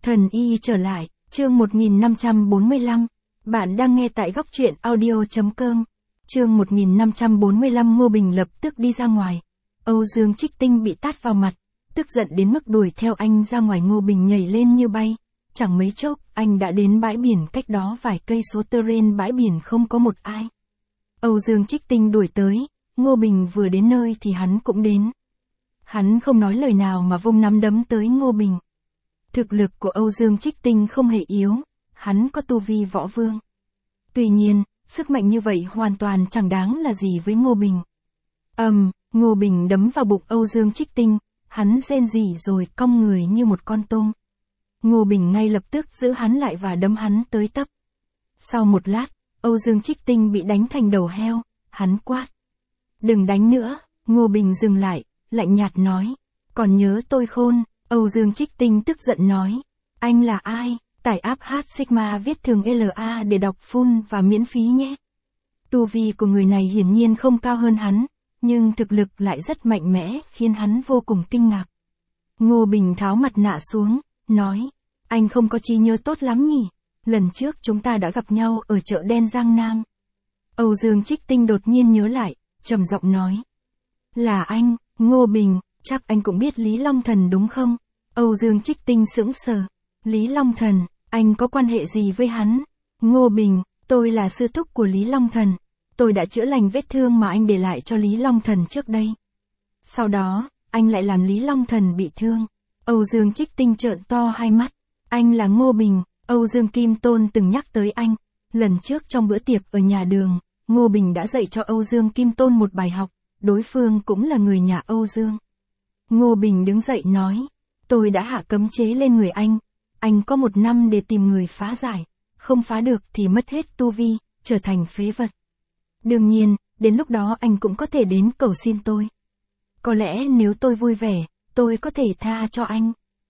Thần y trở lại, chương 1545. Bạn đang nghe tại góc truyện audio.com. Chương 1545. Ngô Bình lập tức đi ra ngoài. Âu Dương Trích Tinh bị tát vào mặt, tức giận đến mức đuổi theo anh ra ngoài. Ngô Bình nhảy lên như bay. Chẳng mấy chốc, anh đã đến bãi biển cách đó vài cây số. Trên bãi biển không có một ai. Âu Dương Trích Tinh đuổi tới, Ngô Bình vừa đến nơi thì hắn cũng đến. Hắn không nói lời nào mà vung nắm đấm tới Ngô Bình. Thực lực của Âu Dương Trích Tinh không hề yếu, hắn có tu vi võ vương. Tuy nhiên, sức mạnh như vậy hoàn toàn chẳng đáng là gì với Ngô Bình. Ngô Bình đấm vào bụng Âu Dương Trích Tinh, hắn rên rỉ rồi cong người như một con tôm. Ngô Bình ngay lập tức giữ hắn lại và đấm hắn tới tấp. Sau một lát, Âu Dương Trích Tinh bị đánh thành đầu heo, hắn quát. Đừng đánh nữa. Ngô Bình dừng lại, lạnh nhạt nói. Còn nhớ tôi khôn? Âu Dương Trích Tinh tức giận nói. Anh là ai? Tải app H-Sigma viết thường LA để đọc full và miễn phí nhé. Tu vi của người này hiển nhiên không cao hơn hắn, nhưng thực lực lại rất mạnh mẽ khiến hắn vô cùng kinh ngạc. Ngô Bình tháo mặt nạ xuống, nói. Anh không có trí nhớ tốt lắm nhỉ? Lần trước chúng ta đã gặp nhau ở chợ đen Giang Nam. Âu Dương Trích Tinh đột nhiên nhớ lại, trầm giọng nói. Là anh, Ngô Bình, chắc anh cũng biết Lý Long Thần đúng không? Âu Dương Trích Tinh sững sờ. Lý Long Thần, anh có quan hệ gì với hắn? Ngô Bình, tôi là sư thúc của Lý Long Thần. Tôi đã chữa lành vết thương mà anh để lại cho Lý Long Thần trước đây. Sau đó, anh lại làm Lý Long Thần bị thương. Âu Dương Trích Tinh trợn to hai mắt. Anh là Ngô Bình, Âu Dương Kim Tôn từng nhắc tới anh. Lần trước trong bữa tiệc ở nhà đường, Ngô Bình đã dạy cho Âu Dương Kim Tôn một bài học, đối phương cũng là người nhà Âu Dương. Ngô Bình đứng dậy nói, tôi đã hạ cấm chế lên người anh có 1 năm để tìm người phá giải, không phá được thì mất hết tu vi, trở thành phế vật. Đương nhiên, đến lúc đó anh cũng có thể đến cầu xin tôi. Có lẽ nếu tôi vui vẻ, tôi có thể tha cho anh.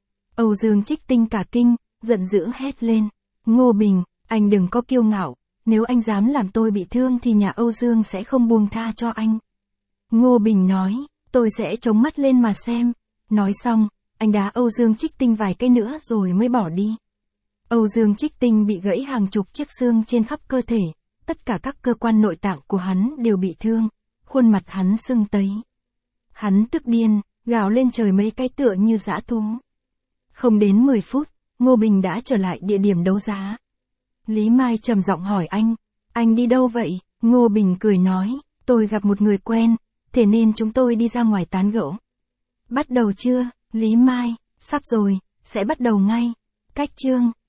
Âu Dương Trích Tinh cả kinh, giận dữ hét lên. Ngô Bình, anh đừng có kiêu ngạo, nếu anh dám làm tôi bị thương thì nhà Âu Dương sẽ không buông tha cho anh. Ngô Bình nói, tôi sẽ chống mắt lên mà xem. Nói xong, anh đá Âu Dương Trích Tinh vài cái nữa rồi mới bỏ đi. Âu Dương Trích Tinh bị gãy hàng chục chiếc xương trên khắp cơ thể, tất cả các cơ quan nội tạng của hắn đều bị thương, khuôn mặt hắn sưng tấy. Hắn tức điên, gào lên trời mấy cái tựa như dã thú. Không đến 10 phút, Ngô Bình đã trở lại địa điểm đấu giá. Lý Mai trầm giọng hỏi anh đi đâu vậy? Ngô Bình cười nói, tôi gặp một người quen, thế nên chúng tôi đi ra ngoài tán gẫu. Bắt đầu chưa? Lý Mai, sắp rồi, sẽ bắt đầu ngay. Cách chương